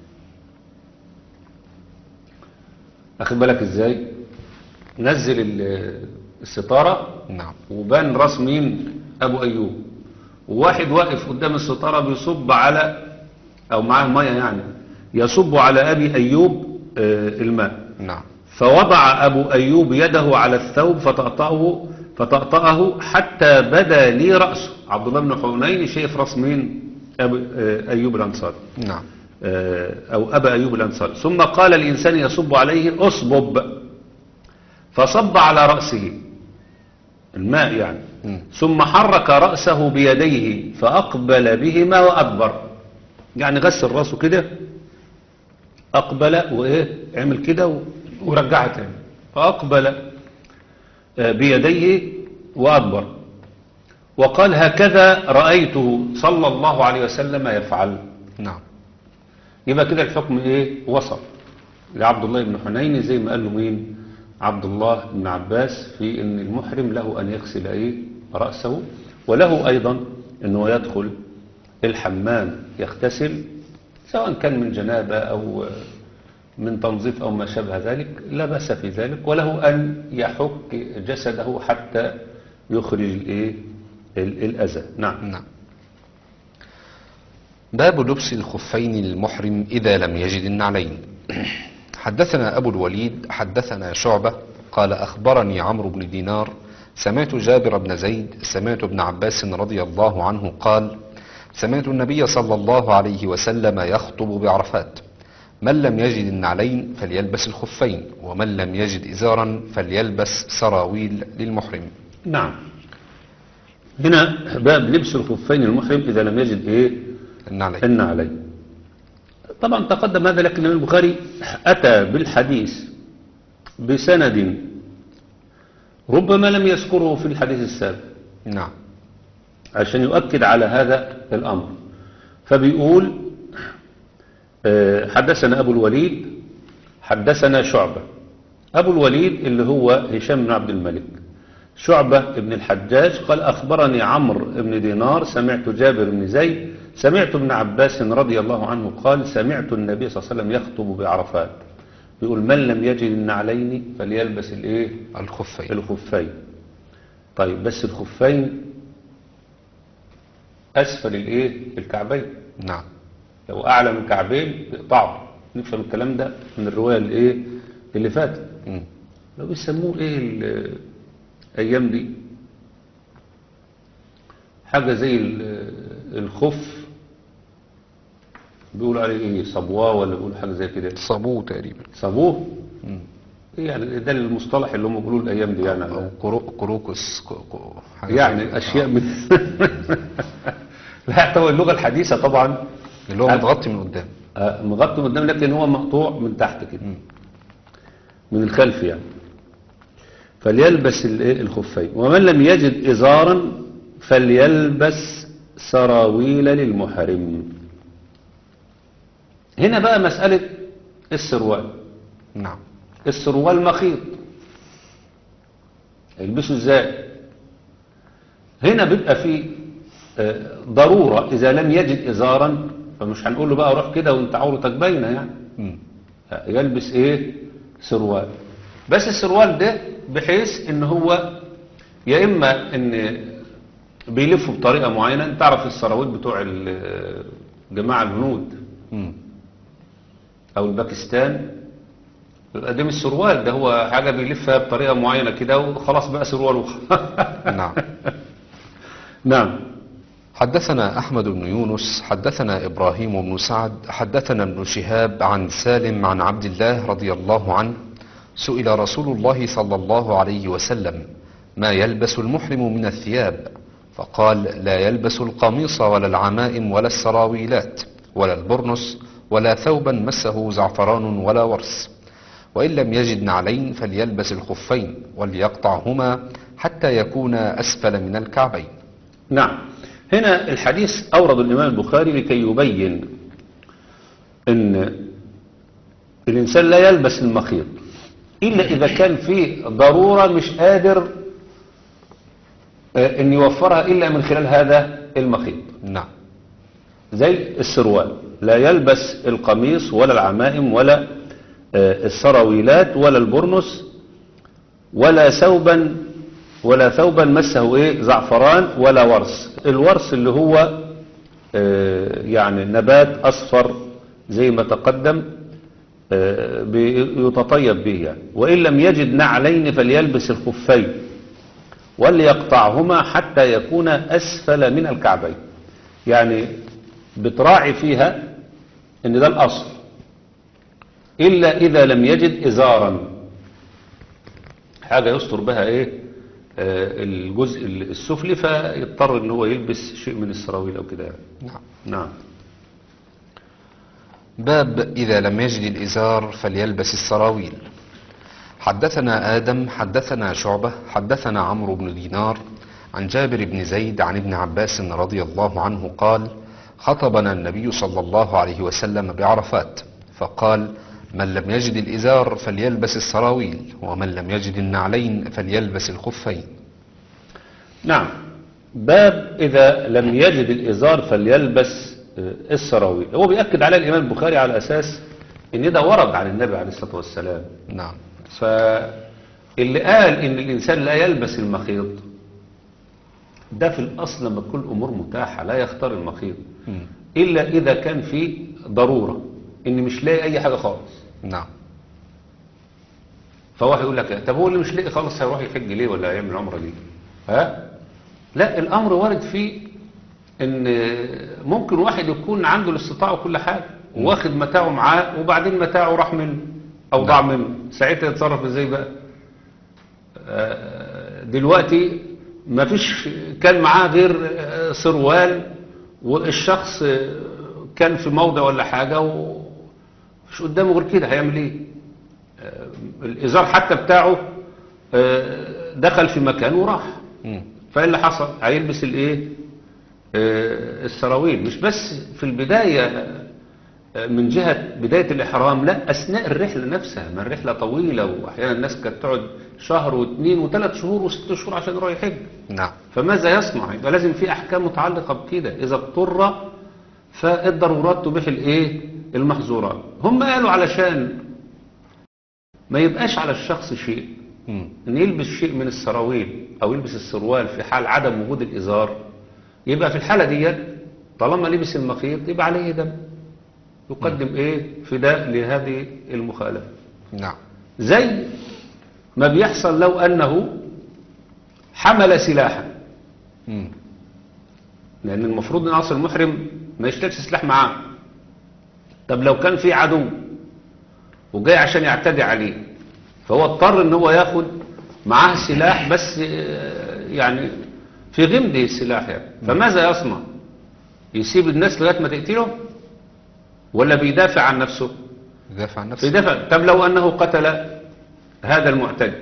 أخذ بالك إزاي؟ نزل الستارة. نعم. وبان راس مين؟ أبو أيوب، وواحد واقف قدام الستارة بيصب على أو معاه مية يعني يصب على أبي أيوب الماء. نعم. فوضع أبو أيوب يده على الثوب فطأطأه حتى بدا لي رأسه. عبد الله بن حنين شايف راس مين؟ أبو أيوب الأنصاري. نعم. أو أبا أيوب الأنصاري. ثم قال الإنسان يصب عليه أصبب، فصب على رأسه الماء يعني. ثم حرك رأسه بيديه فأقبل بهما وأدبر، يعني غسل رأسه كده، أقبل وإيه؟ عمل كده ورجعها تاني، فأقبل بيديه وأدبر. وقال هكذا رأيته صلى الله عليه وسلم يفعل. نعم. يبقى كده الحكم إيه؟ وصل لعبد الله بن حنين زي ما قال له مين؟ عبد الله بن عباس، في ان المحرم له ان يغسل ايه؟ رأسه، وله ايضا انه يدخل الحمام يغتسل سواء كان من جنابة او من تنظيف او ما شابه ذلك، لا بأس في ذلك، وله ان يحك جسده حتى يخرج الايه؟ الاذى. نعم. نعم. باب لبس الخفين للمحرم إذا لم يجد النعلين. حدثنا أبو الوليد حدثنا شعبة قال أخبرني عمرو بن دينار سمعت جابر بن زيد سمعت ابن عباس رضي الله عنه قال سمعت النبي صلى الله عليه وسلم يخطب بعرفات من لم يجد النعلين فليلبس الخفين ومن لم يجد إزارا فليلبس سراويل للمحرم. نعم. هنا باب لبس الخفين للمحرم إذا لم يجد إيه؟ النعلين. طبعا تقدم هذا، لكن البخاري أتى بالحديث بسند ربما لم يذكره في الحديث السابق نعم. عشان يؤكد على هذا الأمر. فبيقول حدثنا أبو الوليد حدثنا شعبة. أبو الوليد اللي هو هشام بن عبد الملك، شعبة بن الحجاج قال أخبرني عمرو بن دينار سمعت جابر بن زيد سمعت ابن عباس رضي الله عنه قال سمعت النبي صلى الله عليه وسلم يخطب بعرفات بيقول من لم يجد النعلين فليلبس الايه؟ الخفين. طيب بس الخفين أسفل الايه؟ الكعبين. نعم. لو أعلى من الكعبين يقطعوا. نفهم الكلام ده من الرواية الايه اللي فاتت. لو بيسموه ايه الأيام دي؟ حاجة زي الخف بيقولوا عليه ايه؟ صبواه ولا بيقولوا حاجة زي كده؟ صابوه تقريبا. صابوه؟ ايه يعني ده المصطلح اللي هم بيقولوا الأيام دي يعني؟ أو كروكس يعني أشياء من لا طبعا اللغة الحديثة طبعا اللي هو متغطي من قدام. مغطي من قدام لكن هو مقطوع من تحت كده من الخلف يعني. فليلبس الخفين. ومن لم يجد إزارا فليلبس سراويل للمحرم. هنا بقى مسألة السروال. نعم. السروال مخيط يلبسه ازاي؟ هنا بيبقى فيه ضرورة إذا لم يجد إزارا فمش هنقول له بقى روح كده وانت عورتك باينة يعني. يلبس ايه؟ سروال. بس السروال ده بحيث ان هو يا اما ان بيلفوا بطريقة معينة. انت تعرف السراويل بتوع جماعة الهنود او الباكستان ده مش سروال، ده هو حاجة بيلفها بطريقة معينة كده وخلاص بقى سروال نعم. نعم. حدثنا أحمد بن يونس حدثنا إبراهيم بن سعد حدثنا ابن شهاب عن سالم عن عبد الله رضي الله عنه سئل رسول الله صلى الله عليه وسلم ما يلبس المحرم من الثياب؟ فقال لا يلبس القميص ولا العمائم ولا السراويلات ولا البرنس ولا ثوبا مسه زعفران ولا ورس، وإن لم يجد نعلين فليلبس الخفين وليقطعهما حتى يكون أسفل من الكعبين. نعم. هنا الحديث أورد الإمام البخاري لكي يبين أن الإنسان لا يلبس المخيط إلا إذا كان فيه ضرورة مش قادر أن يوفرها إلا من خلال هذا المخيط. نعم. زي السروال لا يلبس القميص ولا العمائم ولا السراويلات ولا البرنس ولا ثوبا مسه ايه زعفران ولا ورس. الورس اللي هو يعني نبات اصفر زي ما تقدم يتطيب به يعني. وان لم يجد نعلين فليلبس الخفين وليقطعهما حتى يكون اسفل من الكعبين. يعني بتراعي فيها ان ده الاصل الا اذا لم يجد ازارا حاجة يستر بها ايه الجزء السفلي فيضطر ان هو يلبس شيء من السراويل او كده يعني. نعم. نعم. باب إذا لم يجد الإزار فليلبس السراويل. حدثنا آدم حدثنا شعبة حدثنا عمرو بن دينار عن جابر بن زيد عن ابن عباس رضي الله عنه قال خطبنا النبي صلى الله عليه وسلم بعرفات فقال من لم يجد الإزار فليلبس السراويل ومن لم يجد النعلين فليلبس الخفين. نعم. باب إذا لم يجد الإزار فليلبس السراويل. هو بيأكد على الإمام البخاري على أساس إن ده ورد عن النبي عليه الصلاة والسلام. نعم. فاللي قال إن الإنسان لا يلبس المخيط ده في الأصل لما تكون الأمور متاحة لا يختار المخيط إلا إذا كان في ضرورة إن مش لاقي أي حاجة خالص. نعم. فهو هيقول لك طب هو اللي مش لاقي خالص هيروح يحج ليه ولا هيعمل عمرة ليه؟ ها؟ لا الأمر وارد فيه إن ممكن واحد يكون عنده الاستطاعة وكل حاجة واخد متاعه معاه وبعدين متاعه راح منه أو ضاع منه، ساعتها يتصرف إزاي بقى؟ دلوقتي ما فيش كان معاه غير سروال والشخص كان في موضع ولا حاجة ومش قدامه غير كده هيعمل ايه؟ الإزار حتى بتاعه دخل في مكان وراح. فإيه اللي حصل؟ هيلبس الايه؟ السراويل. مش بس في البداية من جهة بداية الإحرام، لا، أثناء الرحلة نفسها. ما الرحلة طويلة، وأحيانا الناس كانت تقعد شهر واثنين وثلاث شهور وست شهور عشان يروح يحج. نعم. فماذا يصنع؟ يبقى لازم في أحكام متعلقة بكده. إذا اضطر فالضرورات تبيح الايه؟ المحظورات. هم قالوا علشان ما يبقاش على الشخص شيء ان يلبس شيء من السراويل او يلبس السروال في حال عدم وجود الازار، يبقى في الحالة دي طالما لبس المخيط يبقى عليه دم، يقدم ايه؟ فداء لهذه المخالفة. نعم. زي ما بيحصل لو انه حمل سلاحا، لان المفروض ان اصل المحرم ما يشتركش سلاح معاه. طب لو كان في عدو وجاي عشان يعتدي عليه، فهو اضطر ان هو ياخد معاه سلاح، بس يعني في غمده السلاح يعني. فماذا يصنع؟ يسيب الناس لغايه ما تقتله ولا بيدافع عن نفسه؟ يدافع عن نفسه. بيدافع. طب لو انه قتل هذا المعتدي،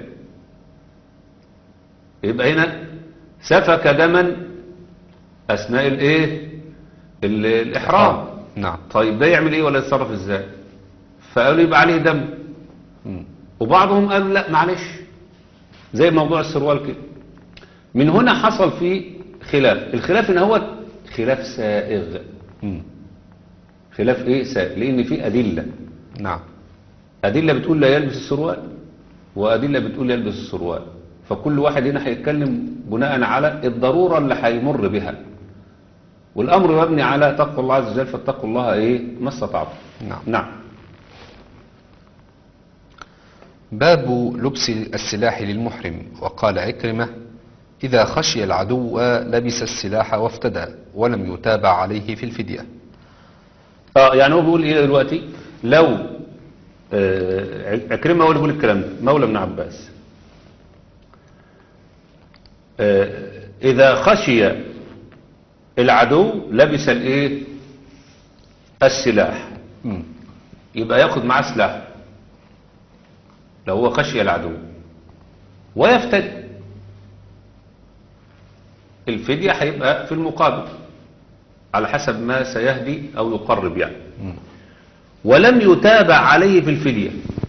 يبقى هنا سفك دما اثناء الايه؟ الاحرام. نعم. طيب ده يعمل ايه ولا يتصرف ازاي؟ فقالوا يبقى عليه دم. وبعضهم قالوا لا معلش، زي موضوع السروال كده. من هنا حصل فيه خلاف. الخلاف ان هو خلاف سائغ. خلاف ايه؟ سائغ، لان في ادله. نعم. ادله بتقول لا يلبس السروال، وادله بتقول يلبس السروال. فكل واحد هنا هيتكلم بناء على الضروره اللي هيمر بها، والامر مبني على تقوى الله عز وجل. فاتقوا الله ايه؟ ما استطعتم. نعم. نعم. باب لبس السلاح للمحرم. وقال عكرمة: إذا خشي العدو لبس السلاح وافتدى ولم يتابع عليه في الفدية. يعني هو بيقول ايه دلوقتي؟ لو عكرمة هو اللي بيقول الكلام ده، مولى ابن عباس. إذا خشي العدو لبس الايه؟ السلاح. يبقى ياخد معاه سلاح لو هو خشي العدو، ويفتدي. الفدية هيبقى في المقابل على حسب ما سيهدي أو يقرب يعني. ولم يتابع عليه في الفدية.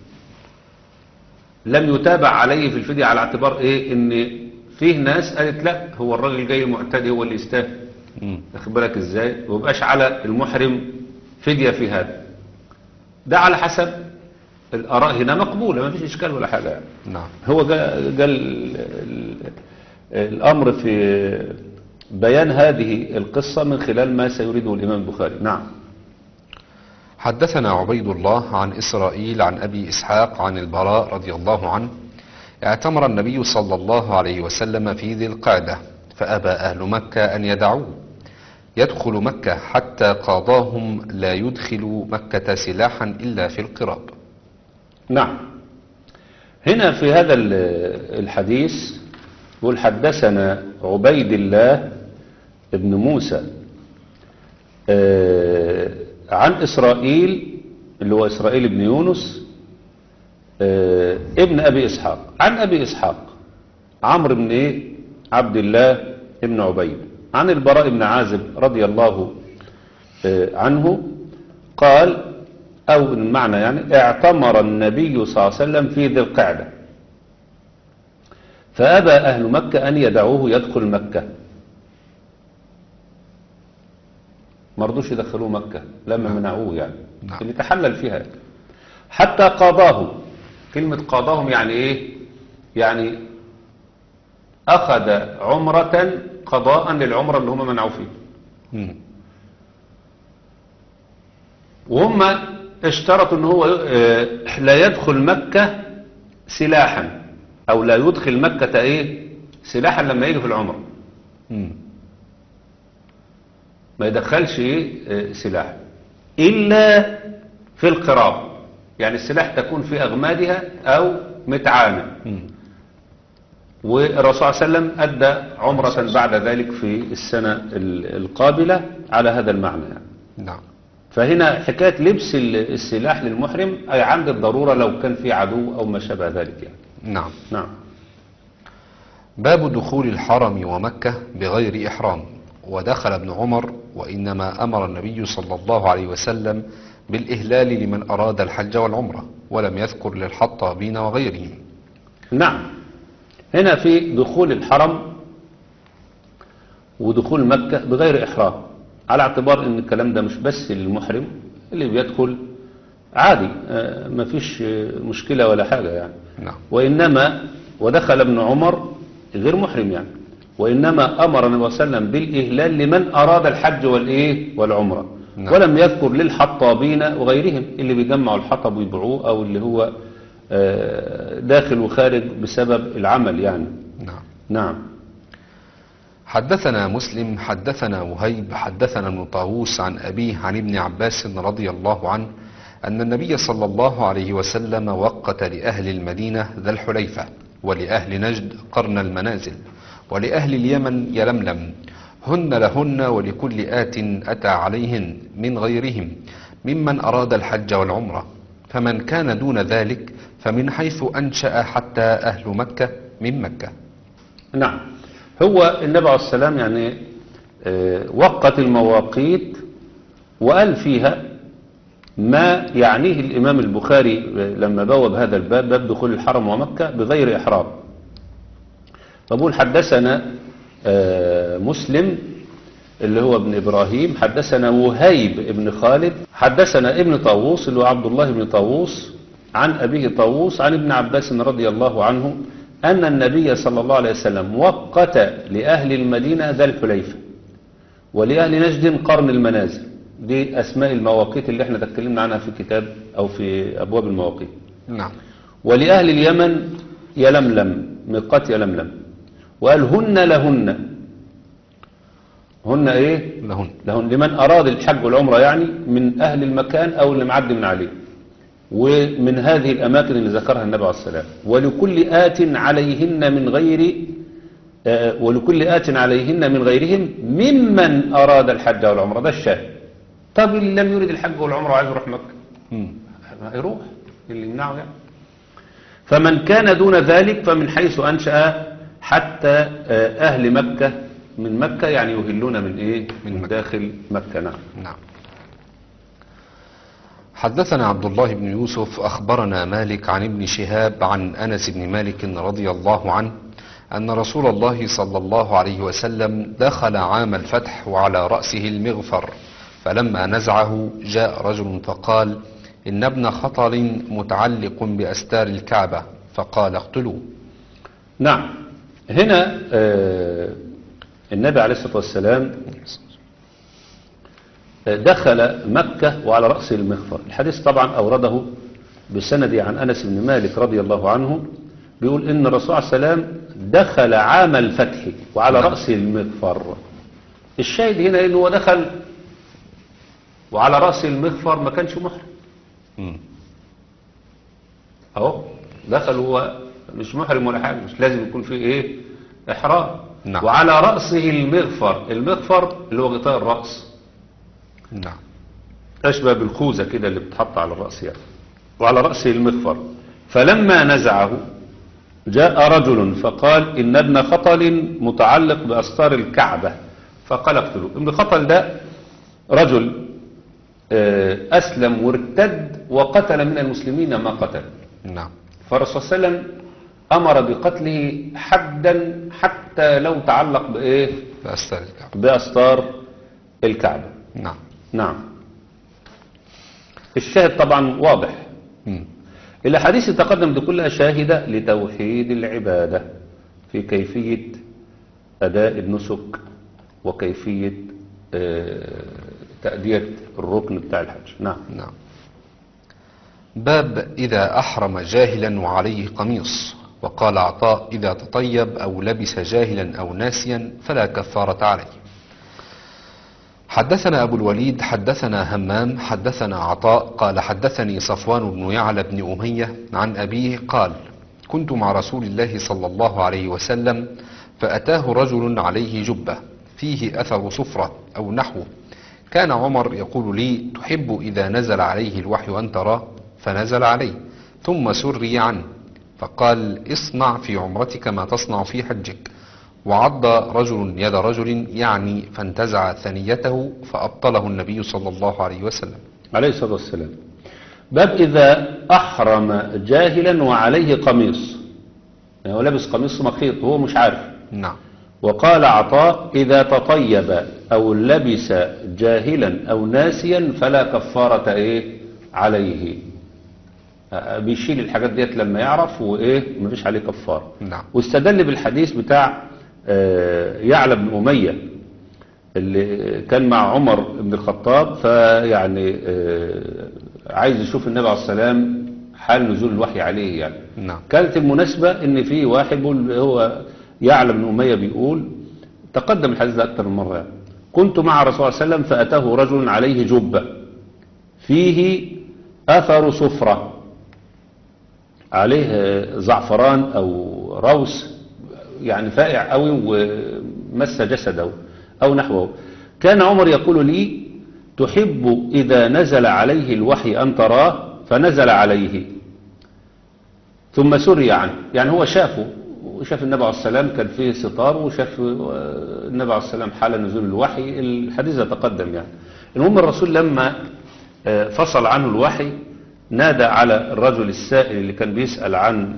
لم يتابع عليه في الفدية على اعتبار ايه؟ ان فيه ناس قالت لا، هو الراجل جاي معتدي هو اللي يستاهل. واخد بالك ازاي؟ ومبقاش على المحرم فدية في هذا. ده على حسب الآراء هنا مقبولة، ما فيش إشكال ولا حاجة يعني. نعم. هو قال الأمر في بيان هذه القصة من خلال ما سيريده الإمام البخاري. نعم. حدثنا عبيد الله عن إسرائيل عن أبي إسحاق عن البراء رضي الله عنه: اعتمر النبي صلى الله عليه وسلم في ذي القعدة، فأبى أهل مكة أن يدعوه يدخل مكة حتى قاضاهم لا يدخل مكة سلاحا إلا في القراب. نعم. هنا في هذا الحديث يقول: حدثنا عبيد الله ابن موسى عن إسرائيل، اللي هو إسرائيل بن يونس ابن أبي إسحاق، عن أبي إسحاق عمرو بن عبد الله ابن عبيد، عن البراء بن عازب رضي الله عنه قال، أو المعنى يعني: اعتمر النبي صلى الله عليه وسلم في ذي القعدة، فأبى أهل مكة أن يدعوه يدخل مكة. مرضوش يدخلوه مكة لما منعوه يعني. اللي تحلل فيها حتى قاضاه. كلمة قاضاهم يعني ايه؟ يعني أخذ عمرة قضاء للعمرة اللي هم منعوا فيه. وهم اشترطوا ان هو لا يدخل مكة سلاحا، او لا يدخل مكة ايه؟ سلاحا لما يجي في العمرة. ما يدخلش ايه؟ سلاح الا في القراب، يعني السلاح تكون في اغمادها او متعانة. والرسول صلى الله عليه وسلم ادى عمرة بعد ذلك في السنة القابلة على هذا المعنى يعني. نعم. فهنا حكاية لبس السلاح للمحرم أي عند الضرورة لو كان في عدو أو ما شابه ذلك يعني. نعم. نعم. باب دخول الحرم ومكة بغير إحرام. ودخل ابن عمر، وإنما أمر النبي صلى الله عليه وسلم بالإهلال لمن أراد الحج والعمرة، ولم يذكر للحطابين وغيرهم. نعم. هنا في دخول الحرم ودخول مكة بغير إحرام، على اعتبار ان الكلام ده مش بس للمحرم، اللي بيدخل عادي ما فيش مشكلة ولا حاجة يعني. نعم. وإنما ودخل ابن عمر غير محرم يعني، وإنما أمر النبي صلى الله عليه وسلم بالإهلال لمن أراد الحج والعمرة. نعم. ولم يذكر للحطابين وغيرهم اللي بيجمعوا الحطب ويبيعوه أو اللي هو داخل وخارج بسبب العمل يعني. نعم. نعم. حدثنا مسلم حدثنا وهيب حدثنا ابن طاووس عن أبيه عن ابن عباس رضي الله عنه أن النبي صلى الله عليه وسلم وقت لأهل المدينة ذا الحليفة، ولأهل نجد قرن المنازل، ولأهل اليمن يلملم، هن لهن ولكل آت أتى عليهن من غيرهم ممن أراد الحج والعمرة، فمن كان دون ذلك فمن حيث أنشأ حتى أهل مكة من مكة. نعم. هو النبي عليه السلام يعني وقت المواقيت وقال فيها ما يعنيه الإمام البخاري لما بوب هذا الباب، باب دخول الحرم ومكة بغير إحرام. فبقول حدثنا مسلم اللي هو ابن إبراهيم، حدثنا وهيب ابن خالد، حدثنا ابن طاووس اللي هو عبد الله بن طاووس عن أبيه طاووس عن ابن عباس رضي الله عنه أن النبي صلى الله عليه وسلم وقت لأهل المدينة ذا الحليفة ولأهل نجد قرن المنازل. دي أسماء المواقيت اللي احنا تكلمنا عنها في كتاب أو في أبواب المواقيت. نعم. ولأهل اليمن يلملم، ميقات يلملم، وقال هن لهن. هن ايه؟ لهن لمن أراد الحج والعمرة يعني من أهل المكان أو اللي معدي من عليه، ومن هذه الأماكن اللي ذكرها النبي عليه السلام. ولكل آت عليهن من غير ولكل آت عليهن من غيرهم ممن أراد الحج والعمرة. ده الشاهد. طب اللي لم يريد الحج والعمرة وعايز يروح مكة يروح، اللي يمنعه يعني. فمن كان دون ذلك فمن حيث أنشأ حتى أهل مكة من مكة، يعني يهلون من إيه؟ من داخل مكة. نعم. نعم. حدثنا عبد الله بن يوسف أخبرنا مالك عن ابن شهاب عن أنس بن مالك رضي الله عنه أن رسول الله صلى الله عليه وسلم دخل عام الفتح وعلى رأسه المغفر، فلما نزعه جاء رجل فقال إن ابن خطل متعلق بأستار الكعبة، فقال اقتلوه. نعم. هنا النبي عليه الصلاة والسلام دخل مكة وعلى رأسه المغفر. الحديث طبعا أورده بسند عن أنس بن مالك رضي الله عنه، بيقول إن الرسول عليه السلام دخل عام الفتح وعلى رأسه المغفر. الشاهد هنا إنه هو دخل وعلى رأسه المغفر، ما كانش محرم. أهو دخل هو مش محرم ولا حاجة، مش لازم يكون فيه إيه؟ إحرام. نعم. وعلى رأسه المغفر. المغفر اللي هو غطاء الرأس. نعم. أشبه بالخوذة كده اللي بتحط على الرأس يعني. وعلى رأسه المغفر. فلما نزعه جاء رجل فقال إن ابن خطل متعلق بأستار الكعبة، فقال اقتلوه. ابن خطل ده رجل أسلم وارتد وقتل من المسلمين ما قتل. نعم. فالرسول صلى الله عليه وسلم أمر بقتله حدا حتى لو تعلق بإيه؟ بأستار الكعبة. بأستار الكعبة. نعم. نعم. الشاهد طبعا واضح. الأحاديث تقدم دي كلها شاهدة لتوحيد العبادة في كيفية أداء النسك وكيفية تأدية الركن بتاع الحج. نعم. نعم. باب إذا أحرم جاهلا وعليه قميص. وقال عطاء إذا تطيب أو لبس جاهلا أو ناسيا فلا كفارة عليه. حدثنا أبو الوليد حدثنا همام حدثنا عطاء قال حدثني صفوان بن يعلى بن أمية عن أبيه قال كنت مع رسول الله صلى الله عليه وسلم فأتاه رجل عليه جبة فيه أثر صفرة أو نحوه، كان عمر يقول لي: تحب إذا نزل عليه الوحي أن تراه؟ فنزل عليه ثم سري عنه، فقال: اصنع في عمرتك ما تصنع في حجك. وعض رجل يد رجل، يعني فانتزع ثنيته فأبطله النبي صلى الله عليه وسلم. عليه الصلاة والسلام. باب إذا أحرم جاهلا وعليه قميص، يعني هو لابس قميص مخيط وهو مش عارف. نعم. وقال عطاء: إذا تطيب أو لبس جاهلا أو ناسيا فلا كفارة عليه. بيشيل الحاجات ديت لما يعرف مفيش عليه كفارة. نعم. واستدل بالحديث بتاع يعلى بن أمية اللي كان مع عمر بن الخطاب، فيعني عايز يشوف النبي عليه السلام حال نزول الوحي عليه يعني. نعم. كانت المناسبة ان في واحد هو يعلى بن أمية بيقول، تقدم الحديث ده أكثر من مرة يعني: كنت مع رسول الله صلى الله عليه وسلم فأتاه رجل عليه جبة فيه أثر صفرة، عليه زعفران أو روس يعني فائع قوي ومس جسده أو نحوه. كان عمر يقول لي: تحب إذا نزل عليه الوحي أن تراه؟ فنزل عليه ثم سري عنه، يعني هو شافه وشاف النبي عليه السلام كان فيه ستار، وشاف النبي عليه السلام حال نزول الوحي. الحديث تقدم يعني. المهم الرسول لما فصل عنه الوحي نادى على الرجل السائل اللي كان بيسأل عن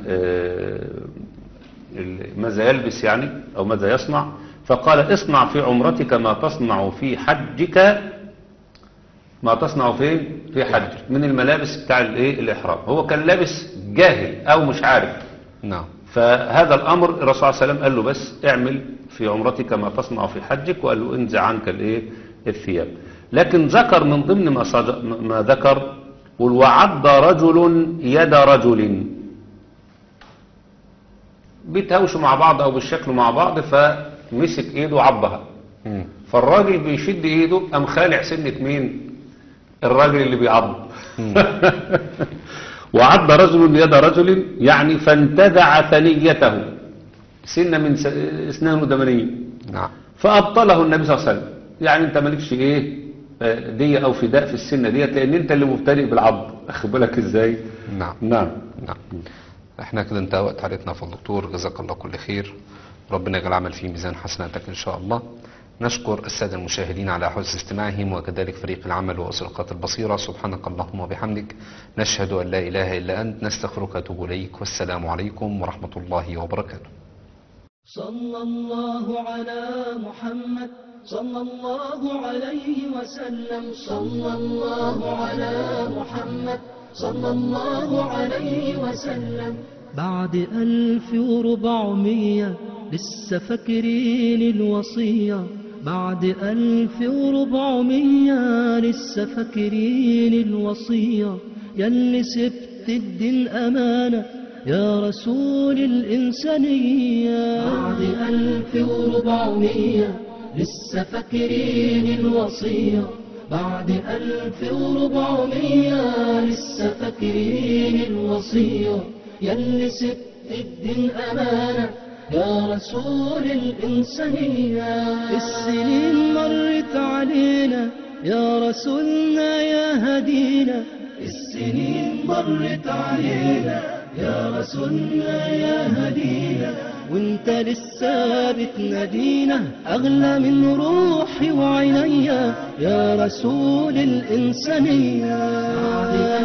ماذا يلبس يعني أو ماذا يصنع، فقال: اصنع في عمرتك ما تصنع في حجك، ما تصنع في حجك، من الملابس بتاع الإحرام. هو كان لابس جاهل أو مش عارف. نعم. فهذا الأمر الرسول صلى الله عليه وسلم قال له: بس اعمل في عمرتك ما تصنع في حجك، وقال له: انزع عنك الثياب. لكن ذكر من ضمن ما ذكر: وعض رجل يد رجل، بيتهاوشوا مع بعض أو بالشكل مع بعض، فمسك ايده وعضها. فالراجل بيشد ايده قام خالع سنة مين؟ الراجل اللي بيعض. وعض رجل يد رجل، يعني فانتزع ثنيته، سنة من اسنانه الدمنية. نعم. فأبطله النبي صلى الله عليه وسلم، يعني انت مالكش دية او فداء في السنة ديت، لان انت اللي مبتدئ بالعض. اخد بالك ازاي؟ نعم. نعم. نعم. احنا كده انتهى وقت حلقتنا في الدكتور، جزاك الله كل خير، ربنا يجعل العمل في ميزان حسناتك ان شاء الله. نشكر السادة المشاهدين على حسن استماعهم، وكذلك فريق العمل وأسرقات البصيرة. سبحانك اللهم وبحمدك، نشهد أن لا إله إلا أنت، نستغفرك وأتوب إليك، والسلام عليكم ورحمة الله وبركاته. صلى الله على محمد صلى الله عليه وسلم، صلى الله على محمد صلى الله عليه وسلم. بعد 1400 لسه فاكرين الوصية، بعد 1400 لسه فاكرين الوصية، ياللي سبت الدين أمانة يا رسول الإنسانية. بعد 1400 لسه فاكرين الوصية، بعد 1400 لسه فاكرين الوصية، ياللي سبت الدين أمانة يا رسول الإنسانية. السنين مرت علينا يا رسولنا يا هدينا، السنين مرت علينا يا رسولنا يا هدينا، وانت لسه بتنادينا أغلى من روحي وعينيا يا رسول الإنسانية.